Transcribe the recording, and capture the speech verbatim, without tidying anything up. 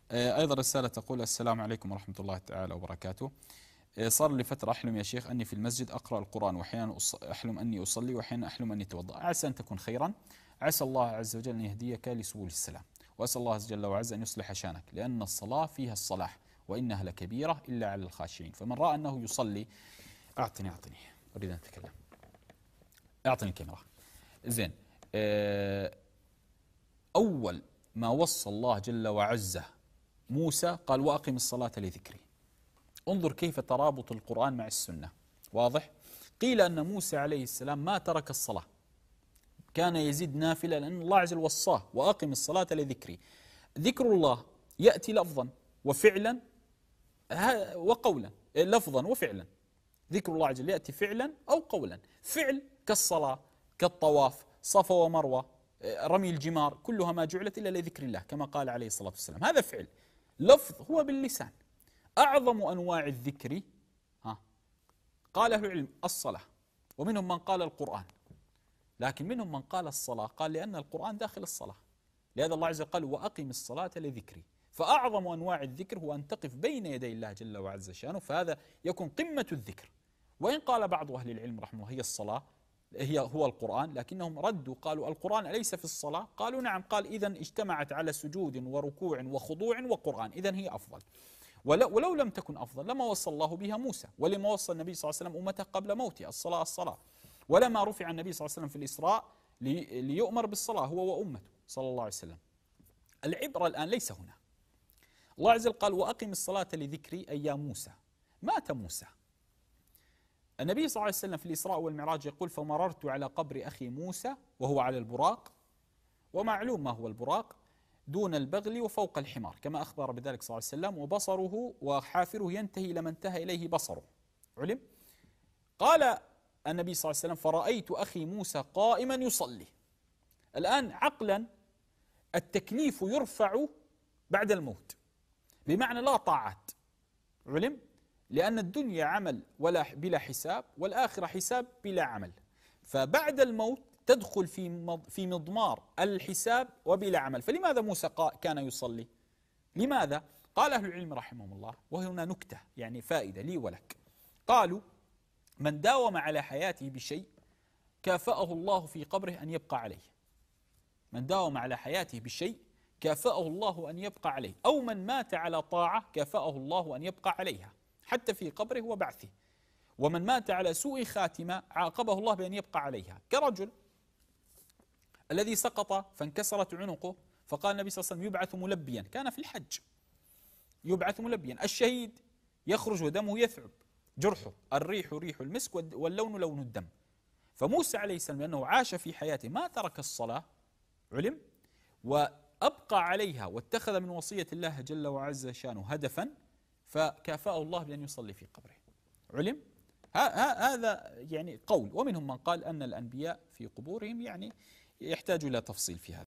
أيضا رسالة تقول: السلام عليكم ورحمة الله تعالى وبركاته. صار لي فترة أحلم يا شيخ أني في المسجد أقرأ القرآن، وأحيانا أحلم أني أصلي، وأحيانا أحلم أني أتوضأ. عسى أن تكون خيرا، عسى الله عز وجل أن يهديك لسبل السلام، وأسأل الله جل وعز أن يصلح شأنك، لأن الصلاة فيها الصلاح، وإنها لكبيرة إلا على الخاشعين. فمن رأى أنه يصلي، أعطني أعطني أريد أن أتكلم، أعطني الكاميرا. زين، أول ما وصى الله جل وعز موسى قال: وأقم الصلاة لذكري. انظر كيف ترابط القرآن مع السنة، واضح؟ قيل أن موسى عليه السلام ما ترك الصلاة، كان يزيد نافلة، لأن الله عز وجل وصاه: وأقم الصلاة لذكري. ذكر الله يأتي لفظا وفعلا وقولا، لفظا وفعلا. ذكر الله عز وجل يأتي فعلا أو قولا. فعل كالصلاة، كالطواف، صفا ومروة، رمي الجمار، كلها ما جعلت إلا لذكر الله كما قال عليه الصلاة والسلام، هذا فعل. لفظ هو باللسان. أعظم أنواع الذكر ها قال أهل العلم الصلاة، ومنهم من قال القرآن، لكن منهم من قال الصلاة، قال لأن القرآن داخل الصلاة، لهذا الله عز وجل قال: وأقم الصلاة لذكري. فأعظم أنواع الذكر هو أن تقف بين يدي الله جل وعز شأنه، فهذا يكون قمة الذكر. وإن قال بعض أهل العلم رحمه الله هي الصلاة، هي هو القرآن، لكنهم ردوا قالوا: القرآن أليس في الصلاة؟ قالوا: نعم. قال: إذن اجتمعت على سجود وركوع وخضوع وقرآن، إذن هي أفضل. ولو, ولو لم تكن أفضل لما وصى الله بها موسى، ولما وصى النبي صلى الله عليه وسلم أمته قبل موته: الصلاة الصلاة. ولما رفع النبي صلى الله عليه وسلم في الإسراء لي ليؤمر بالصلاة هو وأمته صلى الله عليه وسلم. العبرة الآن ليس هنا. الله عز وجل قال: وأقم الصلاة لذكري، أي يا موسى. مات موسى. النبي صلى الله عليه وسلم في الإسراء والمعراج يقول: فمررت على قبر أخي موسى وهو على البراق، ومعلوم ما هو البراق، دون البغل وفوق الحمار، كما أخبر بذلك صلى الله عليه وسلم، وبصره وحافره ينتهي لما انتهى إليه بصره. علم. قال النبي صلى الله عليه وسلم: فرأيت أخي موسى قائما يصلي. الآن عقلا التكليف يرفع بعد الموت، بمعنى لا طاعات. علم. لأن الدنيا عمل ولا بلا حساب، والآخرة حساب بلا عمل، فبعد الموت تدخل في في مضمار الحساب وبلا عمل. فلماذا موسى كان يصلي؟ لماذا؟ قال أهل العلم رحمهم الله، وهنا نكتة يعني فائدة لي ولك. قالوا: من داوم على حياته بشيء كافأه الله في قبره أن يبقى عليه. من داوم على حياته بشيء كافأه الله أن يبقى عليه، أو من مات على طاعة كافأه الله أن يبقى عليها حتى في قبره وبعثه. ومن مات على سوء خاتمة عاقبه الله بأن يبقى عليها، كرجل الذي سقط فانكسرت عنقه، فقال النبي صلى الله عليه وسلم: يبعث ملبيا، كان في الحج، يبعث ملبيا. الشهيد يخرج ودمه يثعب، جرحه الريح ريح المسك واللون لون الدم. فموسى عليه السلام لأنه عاش في حياته ما ترك الصلاة، علم، وأبقى عليها واتخذ من وصية الله جل وعز شانه هدفا، فكافأه الله بأن يصلي في قبره. علم. هذا يعني قول. ومنهم من قال أن الأنبياء في قبورهم، يعني يحتاج إلى تفصيل في هذا.